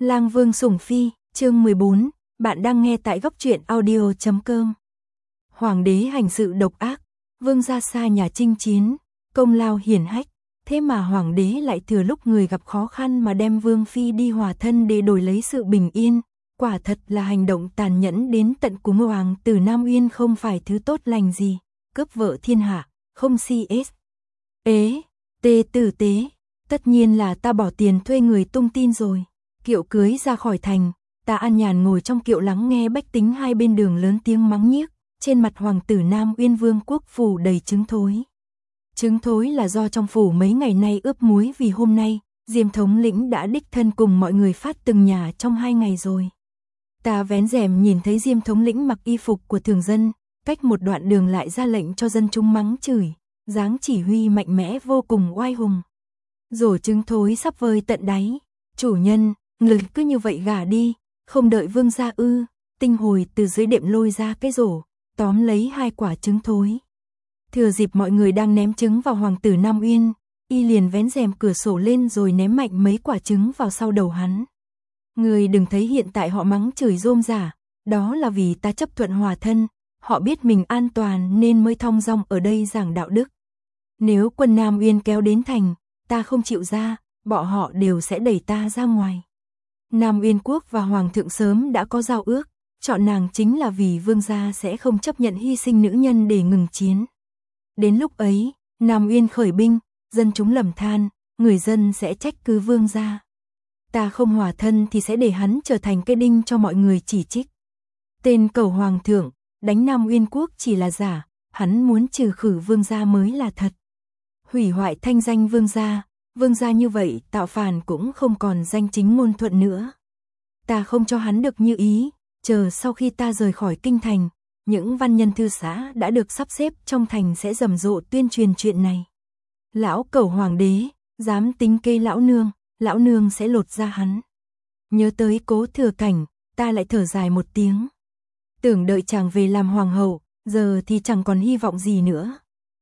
Lang Vương sủng phi, chương 14, bạn đang nghe tại góc truyện audio.com. Hoàng đế hành sự độc ác, vương gia xa nhà chinh chiến, công lao hiển hách, thế mà hoàng đế lại thừa lúc người gặp khó khăn mà đem vương phi đi hòa thân để đổi lấy sự bình yên, quả thật là hành động tàn nhẫn đến tận cùng. Hoàng tử Nam Uyên không phải thứ tốt lành gì, cướp vợ thiên hạ, không CS. Tê tử tế, tất nhiên là ta bỏ tiền thuê người tung tin rồi. Kiệu cưới ra khỏi thành, ta an nhàn ngồi trong kiệu lắng nghe bách tính hai bên đường lớn tiếng mắng nhiếc, trên mặt hoàng tử Nam Uyên vương quốc phủ đầy trứng thối. Trứng thối là do trong phủ mấy ngày nay ướp muối vì hôm nay, Diêm thống lĩnh đã đích thân cùng mọi người phát từng nhà trong 2 ngày rồi. Ta vén rèm nhìn thấy Diêm thống lĩnh mặc y phục của thường dân, cách một đoạn đường lại ra lệnh cho dân chúng mắng chửi, dáng chỉ huy mạnh mẽ vô cùng oai hùng. Rổ trứng thối sắp vơi tận đáy, chủ nhân, người cứ như vậy gả đi, không đợi vương gia ư? Tinh hồi từ dưới đệm lôi ra cái rổ, tóm lấy 2 quả trứng thối. Thừa dịp mọi người đang ném trứng vào hoàng tử Nam Uyên, y liền vén rèm cửa sổ lên rồi ném mạnh mấy quả trứng vào sau đầu hắn. Người đừng thấy hiện tại họ mắng chửi rôm rả, đó là vì ta chấp thuận hòa thân, họ biết mình an toàn nên mới thong dong ở đây giảng đạo đức. Nếu quân Nam Uyên kéo đến thành, ta không chịu ra, bọn họ đều sẽ đẩy ta ra ngoài. Nam Uyên quốc và hoàng thượng sớm đã có giao ước, chọn nàng chính là vì vương gia sẽ không chấp nhận hy sinh nữ nhân để ngừng chiến. Đến lúc ấy, Nam Uyên khởi binh, dân chúng lầm than, người dân sẽ trách cứ vương gia. Ta không hòa thân thì sẽ để hắn trở thành cái đinh cho mọi người chỉ trích. Tên cầu hoàng thượng, đánh Nam Uyên quốc chỉ là giả, hắn muốn trừ khử vương gia mới là thật. Hủy hoại thanh danh vương gia như vậy tạo phản cũng không còn danh chính ngôn thuận nữa. Ta không cho hắn được như ý, chờ sau khi ta rời khỏi kinh thành, những văn nhân thư xã đã được sắp xếp trong thành sẽ rầm rộ tuyên truyền chuyện này. Lão cẩu hoàng đế, dám tính kế lão nương sẽ lột ra hắn. Nhớ tới Cố Thừa Cảnh, ta lại thở dài một tiếng. Tưởng đợi chàng về làm hoàng hậu, giờ thì chẳng còn hy vọng gì nữa.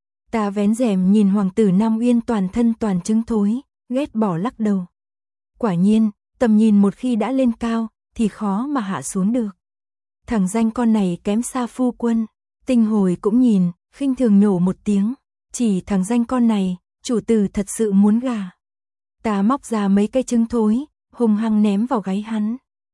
Ta vén rèm nhìn hoàng tử Nam Uyên toàn thân toàn trứng thối, ghét bỏ lắc đầu. Quả nhiên, tầm nhìn một khi đã lên cao, thì khó mà hạ xuống được. Thằng danh con này kém xa phu quân. Tinh hồi cũng nhìn, khinh thường nhổ một tiếng. Chỉ thằng danh con này, chủ tử thật sự muốn gả. Ta móc ra mấy cây trứng thối, hung hăng ném vào gáy hắn.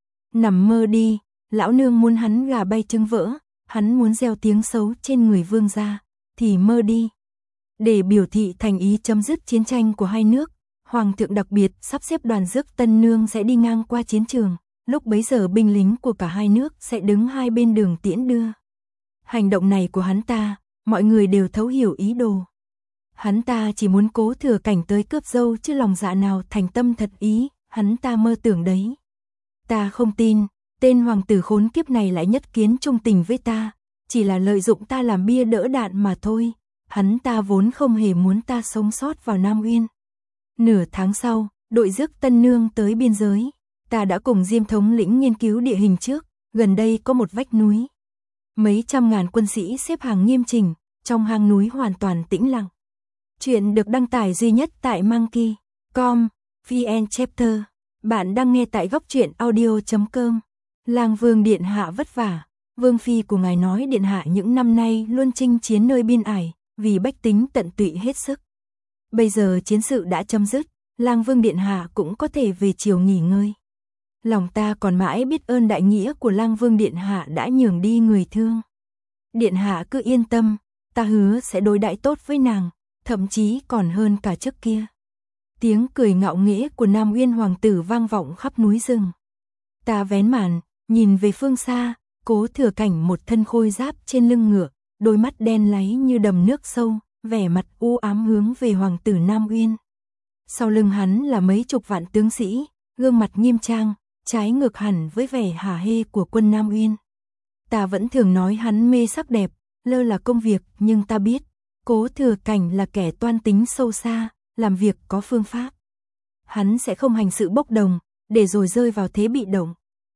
Nằm mơ đi, lão nương muốn hắn gà bay trứng vỡ, hắn muốn gieo tiếng xấu trên người vương gia, thì mơ đi. Để biểu thị thành ý chấm dứt chiến tranh của hai nước, hoàng thượng đặc biệt sắp xếp đoàn rước tân nương sẽ đi ngang qua chiến trường, lúc bấy giờ binh lính của cả hai nước sẽ đứng hai bên đường tiễn đưa. Hành động này của hắn ta, mọi người đều thấu hiểu ý đồ. Hắn ta chỉ muốn Cố Thừa Cảnh tới cướp dâu chứ lòng dạ nào thành tâm thật ý, hắn ta mơ tưởng đấy. Ta không tin, tên hoàng tử khốn kiếp này lại nhất kiến trung tình với ta, chỉ là lợi dụng ta làm bia đỡ đạn mà thôi. Hắn ta vốn không hề muốn ta sống sót vào Nam Uyên. Nửa tháng sau, đội rước tân nương tới biên giới. Ta đã cùng Diêm thống lĩnh nghiên cứu địa hình trước, gần đây có một vách núi. Mấy trăm ngàn quân sĩ xếp hàng nghiêm chỉnh, trong hang núi hoàn toàn tĩnh lặng. Chuyện được đăng tải duy nhất tại Monkey.com, VN Chapter. Bạn đang nghe tại góc truyện audio.com. Lang Vương điện hạ vất vả. Vương phi của ngài nói điện hạ những năm nay luôn chinh chiến nơi biên ải, vì bách tính tận tụy hết sức. Bây giờ chiến sự đã chấm dứt, Lang Vương điện hạ cũng có thể về chiều nghỉ ngơi. Lòng ta còn mãi biết ơn đại nghĩa của Lang Vương điện hạ đã nhường đi người thương. Điện hạ cứ yên tâm, ta hứa sẽ đối đãi tốt với nàng, thậm chí còn hơn cả trước kia. Tiếng cười ngạo nghễ của Nam Uyên hoàng tử vang vọng khắp núi rừng. Ta vén màn, nhìn về phương xa, Cố Thừa Cảnh một thân khôi giáp trên lưng ngựa, đôi mắt đen láy như đầm nước sâu, vẻ mặt u ám hướng về hoàng tử Nam Uyên. Sau lưng hắn là mấy chục vạn tướng sĩ, gương mặt nghiêm trang, trái ngược hẳn với vẻ hả hê của quân Nam Uyên. Ta vẫn thường nói hắn mê sắc đẹp, lơ là công việc, nhưng ta biết, Cố Thừa Cảnh là kẻ toan tính sâu xa, làm việc có phương pháp. Hắn sẽ không hành sự bốc đồng, để rồi rơi vào thế bị động.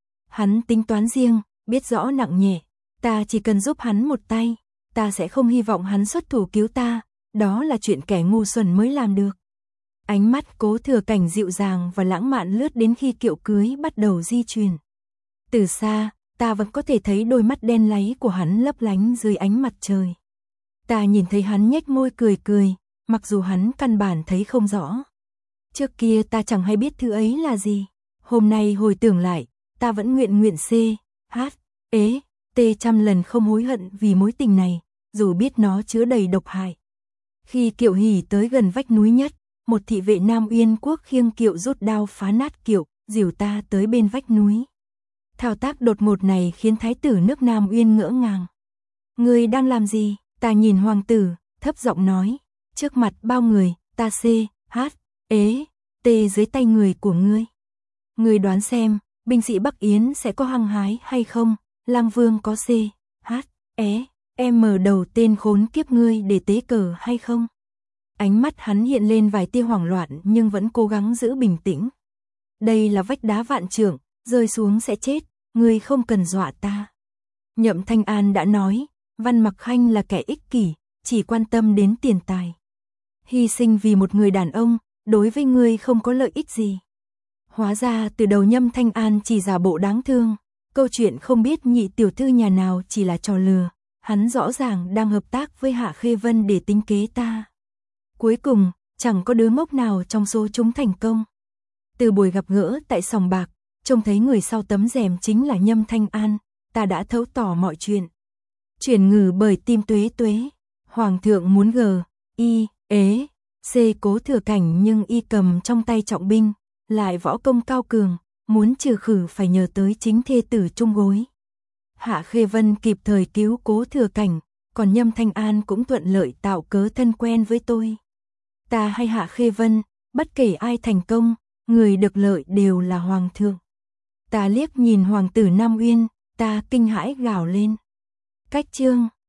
Hắn tính toán riêng, biết rõ nặng nhẹ, ta chỉ cần giúp hắn một tay, ta sẽ không hy vọng hắn xuất thủ cứu ta, đó là chuyện kẻ ngu xuẩn mới làm được. Ánh mắt Cố Thừa Cảnh dịu dàng và lãng mạn lướt đến khi kiệu cưới bắt đầu di chuyển. Từ xa, ta vẫn có thể thấy đôi mắt đen láy của hắn lấp lánh dưới ánh mặt trời. Ta nhìn thấy hắn nhếch môi cười cười, mặc dù hắn căn bản thấy không rõ. Trước kia ta chẳng hay biết thứ ấy là gì. Hôm nay hồi tưởng lại, ta vẫn nguyện c, h, t trăm lần không hối hận vì mối tình này, dù biết nó chứa đầy độc hại. Khi kiệu hỉ tới gần vách núi nhất, một thị vệ Nam Uyên Quốc khiêng kiệu rút đao phá nát kiệu, dìu ta tới bên vách núi. Thao tác đột ngột này khiến thái tử nước Nam Uyên ngỡ ngàng. Ngươi đang làm gì? Ta nhìn hoàng tử, thấp giọng nói. Trước mặt bao người, ta c, h, t dưới tay người của ngươi. Ngươi đoán xem, binh sĩ Bắc Yến sẽ có hăng hái hay không? Lăng Vương có c, h, m đầu tên khốn kiếp ngươi để tế cờ hay không? Ánh mắt hắn hiện lên vài tia hoảng loạn nhưng vẫn cố gắng giữ bình tĩnh. Đây là vách đá vạn trượng, rơi xuống sẽ chết, ngươi không cần dọa ta. Nhậm Thanh An đã nói, Văn Mặc Khanh là kẻ ích kỷ, chỉ quan tâm đến tiền tài. Hy sinh vì một người đàn ông, đối với ngươi không có lợi ích gì. Hóa ra từ đầu Nhậm Thanh An chỉ giả bộ đáng thương, câu chuyện không biết nhị tiểu thư nhà nào chỉ là trò lừa, hắn rõ ràng đang hợp tác với Hạ Khê Vân để tính kế ta. Cuối cùng, chẳng có đứa ngốc nào trong số chúng thành công. Từ buổi gặp gỡ tại sòng bạc, trông thấy người sau tấm rèm chính là Nhâm Thanh An, ta đã thấu tỏ mọi chuyện. Chuyển ngữ bởi Tim Tuế Tuế, Hoàng thượng muốn c Cố Thừa Cảnh nhưng y cầm trong tay trọng binh, lại võ công cao cường, muốn trừ khử phải nhờ tới chính thê tử chung gối. Hạ Khê Vân kịp thời cứu Cố Thừa Cảnh, còn Nhâm Thanh An cũng thuận lợi tạo cớ thân quen với tôi. Ta hay Hạ Khê Vân, bất kể ai thành công, người được lợi đều là hoàng thượng. Ta liếc nhìn hoàng tử Nam Uyên, ta kinh hãi gào lên. Cách chương